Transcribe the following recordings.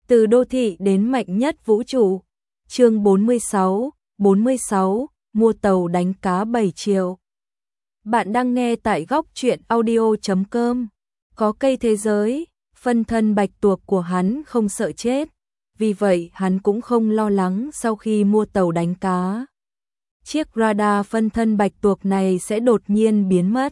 Từ đô thị đến mạnh nhất vũ trụ. Chương 46, mua tàu đánh cá 7 triệu. Bạn đang nghe tại góc truyện audio.com. Có cây thế giới, phân thân bạch tuộc của hắn không sợ chết, vì vậy hắn cũng không lo lắng sau khi mua tàu đánh cá. Chiếc radar phân thân bạch tuộc này sẽ đột nhiên biến mất.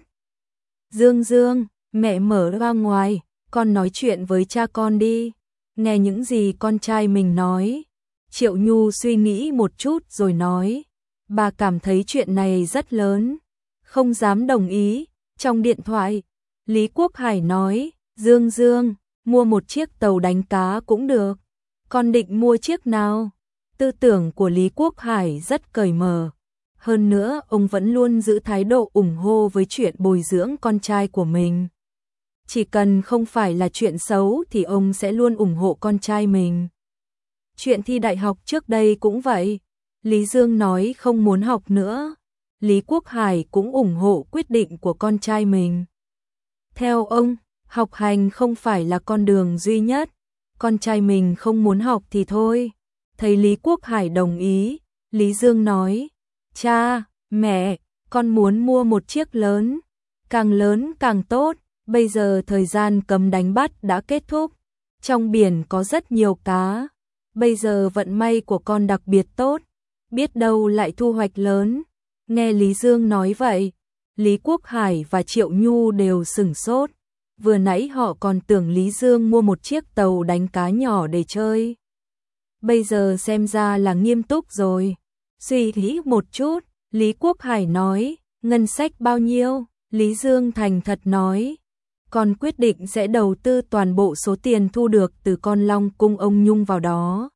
Dương, mẹ mở ra ngoài, con nói chuyện với cha con đi. Nghe những gì con trai mình nói. Triệu Nhu suy nghĩ một chút rồi nói. Bà cảm thấy chuyện này rất lớn, không dám đồng ý. Trong điện thoại, Lý Quốc Hải nói, Dương, mua một chiếc tàu đánh cá cũng được. Con định mua chiếc nào? Tư tưởng của Lý Quốc Hải rất cởi mở. Hơn nữa, ông vẫn luôn giữ thái độ ủng hộ với chuyện bồi dưỡng con trai của mình. Chỉ cần không phải là chuyện xấu thì ông sẽ luôn ủng hộ con trai mình. Chuyện thi đại học trước đây cũng vậy. Lý Dương nói không muốn học nữa. Lý Quốc Hải cũng ủng hộ quyết định của con trai mình. Theo ông, học hành không phải là con đường duy nhất. Con trai mình không muốn học thì thôi. Thấy Lý Quốc Hải đồng ý, Lý Dương nói, cha, mẹ, con muốn mua một chiếc lớn. Càng lớn càng tốt. Bây giờ thời gian cấm đánh bắt đã kết thúc. Trong biển có rất nhiều cá. Bây giờ vận may của con đặc biệt tốt. Biết đâu lại thu hoạch lớn. Nghe Lý Dương nói vậy, Lý Quốc Hải và Triệu Nhu đều sửng sốt. Vừa nãy họ còn tưởng Lý Dương mua một chiếc tàu đánh cá nhỏ để chơi. Bây giờ xem ra là nghiêm túc rồi. Suy nghĩ một chút, Lý Quốc Hải nói, ngân sách bao nhiêu? Lý Dương thành thật nói, con quyết định sẽ đầu tư toàn bộ số tiền thu được từ con Long Cung ông Nhung vào đó.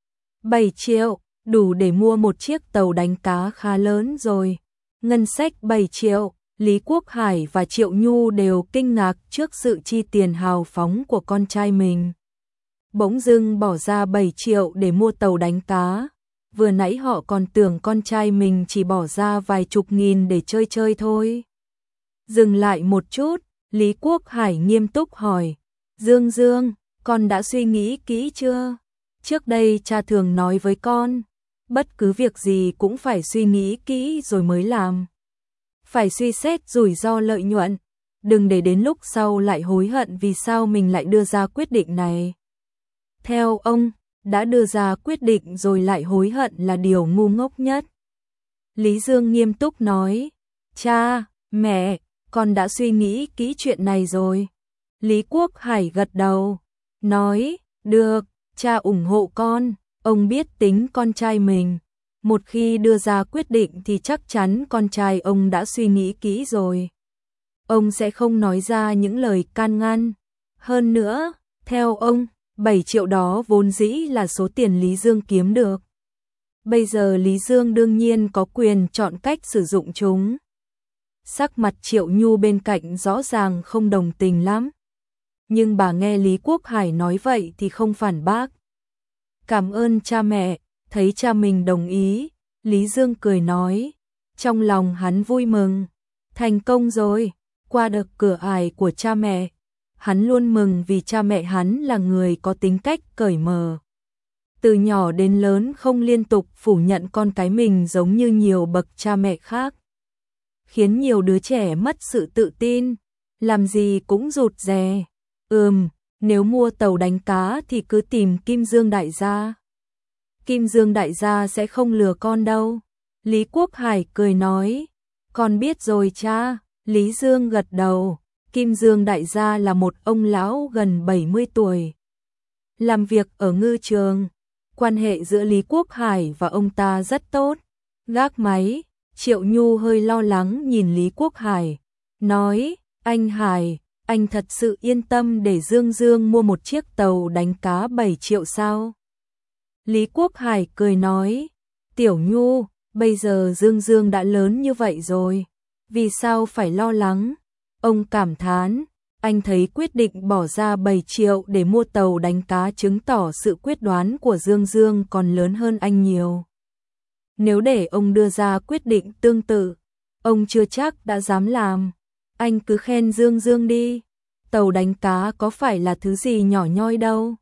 7 triệu, đủ để mua một chiếc tàu đánh cá khá lớn rồi. Ngân sách 7 triệu, Lý Quốc Hải và Triệu Nhu đều kinh ngạc trước sự chi tiền hào phóng của con trai mình. Bỗng dưng bỏ ra 7 triệu để mua tàu đánh cá. Vừa nãy họ còn tưởng con trai mình chỉ bỏ ra vài chục nghìn để chơi chơi thôi. Dừng lại một chút, Lý Quốc Hải nghiêm túc hỏi, Dương, con đã suy nghĩ kỹ chưa? Trước đây cha thường nói với con, bất cứ việc gì cũng phải suy nghĩ kỹ rồi mới làm. Phải suy xét rủi ro lợi nhuận, đừng để đến lúc sau lại hối hận vì sao mình lại đưa ra quyết định này. Theo ông, đã đưa ra quyết định rồi lại hối hận là điều ngu ngốc nhất. Lý Dương nghiêm túc nói, cha, mẹ, con đã suy nghĩ kỹ chuyện này rồi. Lý Quốc Hải gật đầu, nói, được, cha ủng hộ con. Ông biết tính con trai mình. Một khi đưa ra quyết định thì chắc chắn con trai ông đã suy nghĩ kỹ rồi. Ông sẽ không nói ra những lời can ngăn. Hơn nữa, theo ông, 7 triệu đó vốn dĩ là số tiền Lý Dương kiếm được. Bây giờ Lý Dương đương nhiên có quyền chọn cách sử dụng chúng. Sắc mặt Triệu Nhu bên cạnh rõ ràng không đồng tình lắm. Nhưng bà nghe Lý Quốc Hải nói vậy thì không phản bác. Cảm ơn cha mẹ, thấy cha mình đồng ý, Lý Dương cười nói. Trong lòng hắn vui mừng, thành công rồi, qua được cửa ải của cha mẹ. Hắn luôn mừng vì cha mẹ hắn là người có tính cách cởi mở. Từ nhỏ đến lớn không liên tục phủ nhận con cái mình giống như nhiều bậc cha mẹ khác. Khiến nhiều đứa trẻ mất sự tự tin, làm gì cũng rụt rè. Nếu mua tàu đánh cá thì cứ tìm Kim Dương đại gia. Kim Dương đại gia sẽ không lừa con đâu. Lý Quốc Hải cười nói, con biết rồi cha. Lý Dương gật đầu. Kim Dương đại gia là một ông lão gần 70 tuổi. Làm việc ở ngư trường. Quan hệ giữa Lý Quốc Hải và ông ta rất tốt. Gác máy, Triệu Nhu hơi lo lắng nhìn Lý Quốc Hải. Nói, anh Hải, anh thật sự yên tâm để Dương mua một chiếc tàu đánh cá 7 triệu sao? Lý Quốc Hải cười nói, Tiểu Nhu, bây giờ Dương đã lớn như vậy rồi. Vì sao phải lo lắng? Ông cảm thán, anh thấy quyết định bỏ ra 7 triệu để mua tàu đánh cá chứng tỏ sự quyết đoán của Dương còn lớn hơn anh nhiều. Nếu để ông đưa ra quyết định tương tự, ông chưa chắc đã dám làm. Anh cứ khen Dương đi. Tàu đánh cá có phải là thứ gì nhỏ nhoi đâu.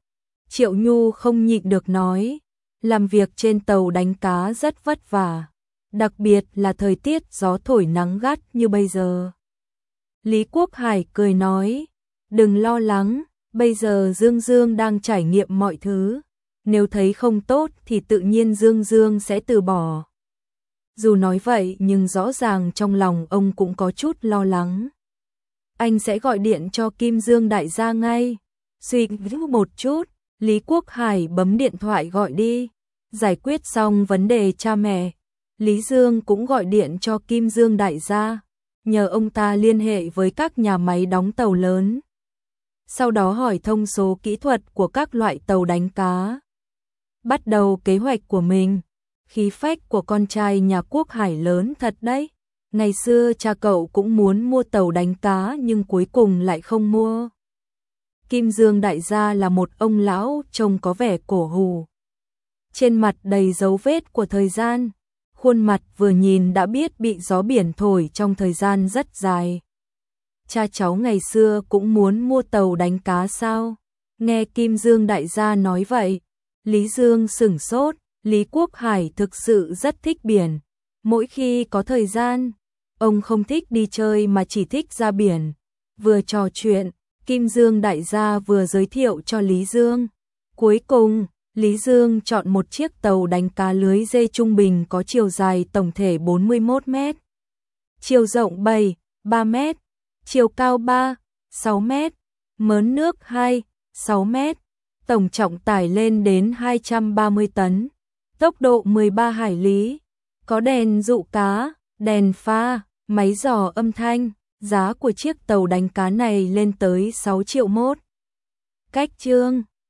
Triệu Nhu không nhịn được nói, làm việc trên tàu đánh cá rất vất vả, đặc biệt là thời tiết gió thổi nắng gắt như bây giờ. Lý Quốc Hải cười nói, đừng lo lắng, bây giờ Dương Dương đang trải nghiệm mọi thứ, nếu thấy không tốt thì tự nhiên Dương Dương sẽ từ bỏ. Dù nói vậy nhưng rõ ràng trong lòng ông cũng có chút lo lắng. Anh sẽ gọi điện cho Kim Dương đại gia ngay. Suy nghĩ một chút, Lý Quốc Hải bấm điện thoại gọi đi. Giải quyết xong vấn đề cha mẹ, Lý Dương cũng gọi điện cho Kim Dương đại gia, nhờ ông ta liên hệ với các nhà máy đóng tàu lớn. Sau đó hỏi thông số kỹ thuật của các loại tàu đánh cá. Bắt đầu kế hoạch của mình. Khí phách của con trai nhà Quốc Hải lớn thật đấy. Ngày xưa cha cậu cũng muốn mua tàu đánh cá nhưng cuối cùng lại không mua. Kim Dương đại gia là một ông lão trông có vẻ cổ hù. Trên mặt đầy dấu vết của thời gian, khuôn mặt vừa nhìn đã biết bị gió biển thổi trong thời gian rất dài. Cha cháu ngày xưa cũng muốn mua tàu đánh cá sao? Nghe Kim Dương đại gia nói vậy, Lý Dương sửng sốt. Lý Quốc Hải thực sự rất thích biển. Mỗi khi có thời gian, ông không thích đi chơi mà chỉ thích ra biển. Vừa trò chuyện, Kim Dương đại gia vừa giới thiệu cho Lý Dương. Cuối cùng, Lý Dương chọn một chiếc tàu đánh cá lưới dây trung bình có chiều dài tổng thể 41 mét, chiều rộng 3 mét, chiều cao 6 mét, mớn nước 6 mét, tổng trọng tải lên đến 230 tấn, tốc độ 13 hải lý, có đèn dụ cá, đèn pha, máy dò âm thanh. Giá của chiếc tàu đánh cá này lên tới 6 triệu mốt. Cách chương